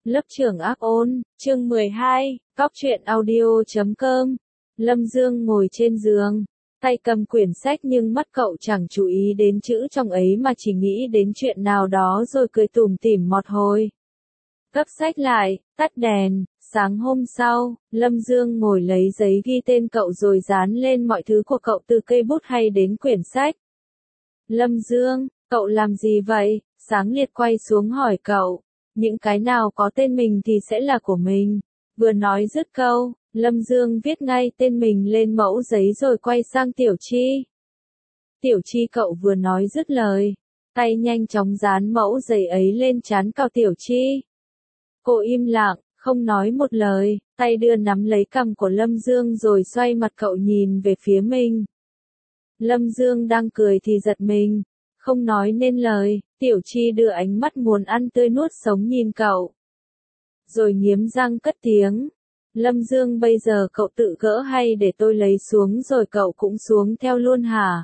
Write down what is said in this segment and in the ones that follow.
Lớp trưởng ác ôn, chương 12, Góc truyện audio.com. Lâm Dương ngồi trên giường, tay cầm quyển sách nhưng mắt cậu chẳng chú ý đến chữ trong ấy mà chỉ nghĩ đến chuyện nào đó rồi cười tủm tỉm một hồi. Gấp sách lại, tắt đèn, sáng hôm sau, Lâm Dương ngồi lấy giấy ghi tên cậu rồi dán lên mọi thứ của cậu từ cây bút hay đến quyển sách. Lâm Dương, cậu làm gì vậy? Sáng Liệt quay xuống hỏi cậu. Những cái nào có tên mình thì sẽ là của mình. Vừa nói dứt câu, Lâm Dương viết ngay tên mình lên mẫu giấy rồi quay sang Tiểu Chi. Tiểu Chi cậu vừa nói dứt lời, tay nhanh chóng dán mẫu giấy ấy lên trán cậu Tiểu Chi. Cô im lặng, không nói một lời, tay đưa nắm lấy cằm của Lâm Dương rồi xoay mặt cậu nhìn về phía mình. Lâm Dương đang cười thì giật mình, không nói nên lời. Tiểu Chi đưa ánh mắt muốn ăn tươi nuốt sống nhìn cậu. Rồi nghiến răng cất tiếng. Lâm Dương, bây giờ cậu tự gỡ hay để tôi lấy xuống rồi cậu cũng xuống theo luôn hả?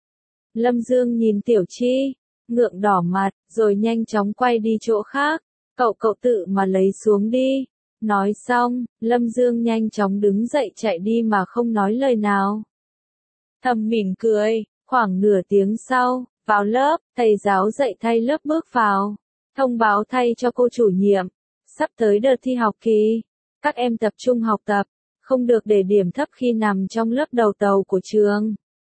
Lâm Dương nhìn Tiểu Chi, ngượng đỏ mặt, rồi nhanh chóng quay đi chỗ khác. Cậu tự mà lấy xuống đi. Nói xong, Lâm Dương nhanh chóng đứng dậy chạy đi mà không nói lời nào. Thầm mỉm cười, khoảng nửa tiếng sau. Vào lớp, thầy giáo dạy thay lớp bước vào, thông báo thay cho cô chủ nhiệm. Sắp tới đợt thi học kỳ, các em tập trung học tập, không được để điểm thấp khi nằm trong lớp đầu tàu của trường.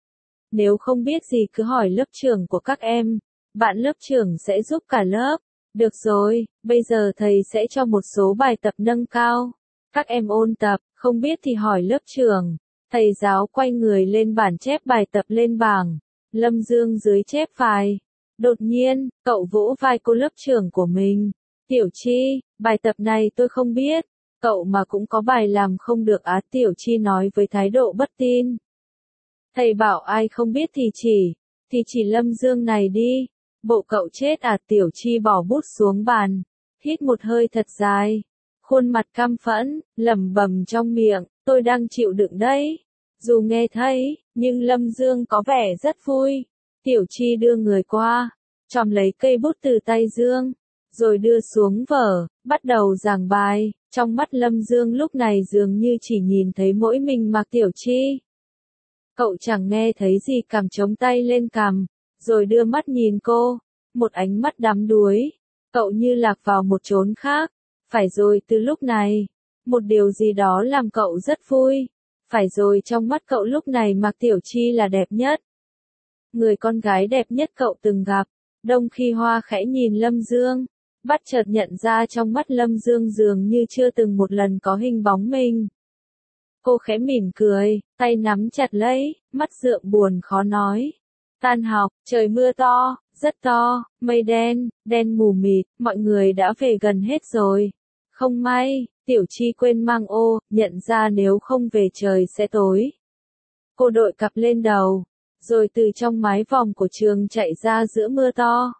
Nếu không biết gì cứ hỏi lớp trưởng của các em, bạn lớp trưởng sẽ giúp cả lớp. Được rồi, bây giờ thầy sẽ cho một số bài tập nâng cao. Các em ôn tập, không biết thì hỏi lớp trưởng. Thầy giáo quay người lên bản chép bài tập lên bảng. Lâm Dương dưới chép vài. Đột nhiên, cậu vỗ vai cô lớp trưởng của mình. Tiểu Chi, bài tập này tôi không biết. Cậu mà cũng có bài làm không được á? Tiểu Chi nói với thái độ bất tin. Thầy bảo ai không biết thì chỉ Lâm Dương này đi. Bộ cậu chết à? Tiểu Chi bỏ bút xuống bàn, hít một hơi thật dài. Khuôn mặt căm phẫn, lẩm bẩm trong miệng, tôi đang chịu đựng đấy. Dù nghe thấy, nhưng Lâm Dương có vẻ rất vui. Tiểu Chi đưa người qua, chòm lấy cây bút từ tay Dương, rồi đưa xuống vở, bắt đầu giảng bài. Trong mắt Lâm Dương lúc này dường như chỉ nhìn thấy mỗi mình mặc Tiểu Chi. Cậu chẳng nghe thấy gì, cầm chống tay lên cằm, rồi đưa mắt nhìn cô, một ánh mắt đắm đuối. Cậu như lạc vào một chốn khác. Phải rồi, từ lúc này, một điều gì đó làm cậu rất vui. Phải rồi, trong mắt cậu lúc này Mạc Tiểu Chi là đẹp nhất. Người con gái đẹp nhất cậu từng gặp. Đông Khi Hoa khẽ nhìn Lâm Dương, bắt chợt nhận ra trong mắt Lâm Dương dường như chưa từng một lần có hình bóng mình. Cô khẽ mỉm cười, tay nắm chặt lấy, mắt dượng buồn khó nói. Tan học, trời mưa to, rất to, mây đen mù mịt, mọi người đã về gần hết rồi. Không may, Tiểu Chi quên mang ô, nhận ra nếu không về trời sẽ tối. Cô đội cặp lên đầu, rồi từ trong mái vòm của trường chạy ra giữa mưa to.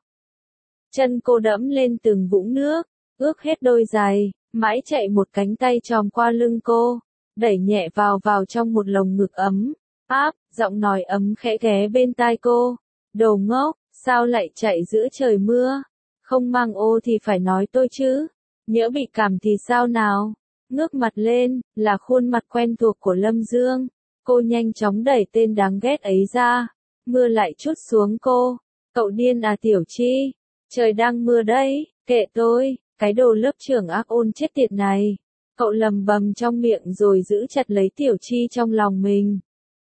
Chân cô đẫm lên từng vũng nước, ướt hết đôi giày, mãi chạy một cánh tay chòm qua lưng cô, đẩy nhẹ vào trong một lồng ngực ấm áp, giọng nói ấm khẽ ghé bên tai cô. Đồ ngốc, sao lại chạy giữa trời mưa? Không mang ô thì phải nói tôi chứ. Nhỡ bị cảm thì sao nào? Ngước mặt lên, là khuôn mặt quen thuộc của Lâm Dương. Cô nhanh chóng đẩy tên đáng ghét ấy ra. Mưa lại trút xuống cô. Cậu điên à Tiểu Chi? Trời đang mưa đấy, kệ tôi, cái đồ lớp trưởng ác ôn chết tiệt này. Cậu lầm bầm trong miệng rồi giữ chặt lấy Tiểu Chi trong lòng mình.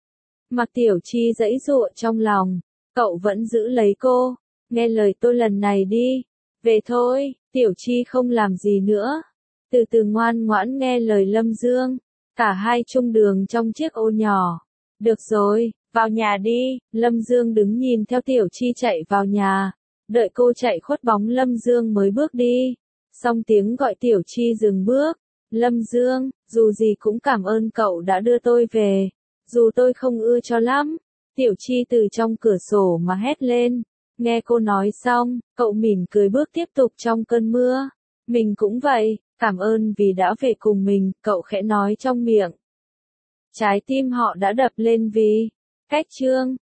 Mặc Tiểu Chi giãy giụa trong lòng, cậu vẫn giữ lấy cô. Nghe lời tôi lần này đi. Về thôi. Tiểu Chi không làm gì nữa. Từ từ ngoan ngoãn nghe lời Lâm Dương. Cả hai chung đường trong chiếc ô nhỏ. Được rồi, vào nhà đi. Lâm Dương đứng nhìn theo Tiểu Chi chạy vào nhà. Đợi cô chạy khuất bóng Lâm Dương mới bước đi. Xong tiếng gọi Tiểu Chi dừng bước. Lâm Dương, dù gì cũng cảm ơn cậu đã đưa tôi về. Dù tôi không ưa cho lắm. Tiểu Chi từ trong cửa sổ mà hét lên. Nghe cô nói xong, cậu mỉm cười bước tiếp tục trong cơn mưa. Mình cũng vậy, cảm ơn vì đã về cùng mình, cậu khẽ nói trong miệng. Trái tim họ đã đập lên vì cách chương.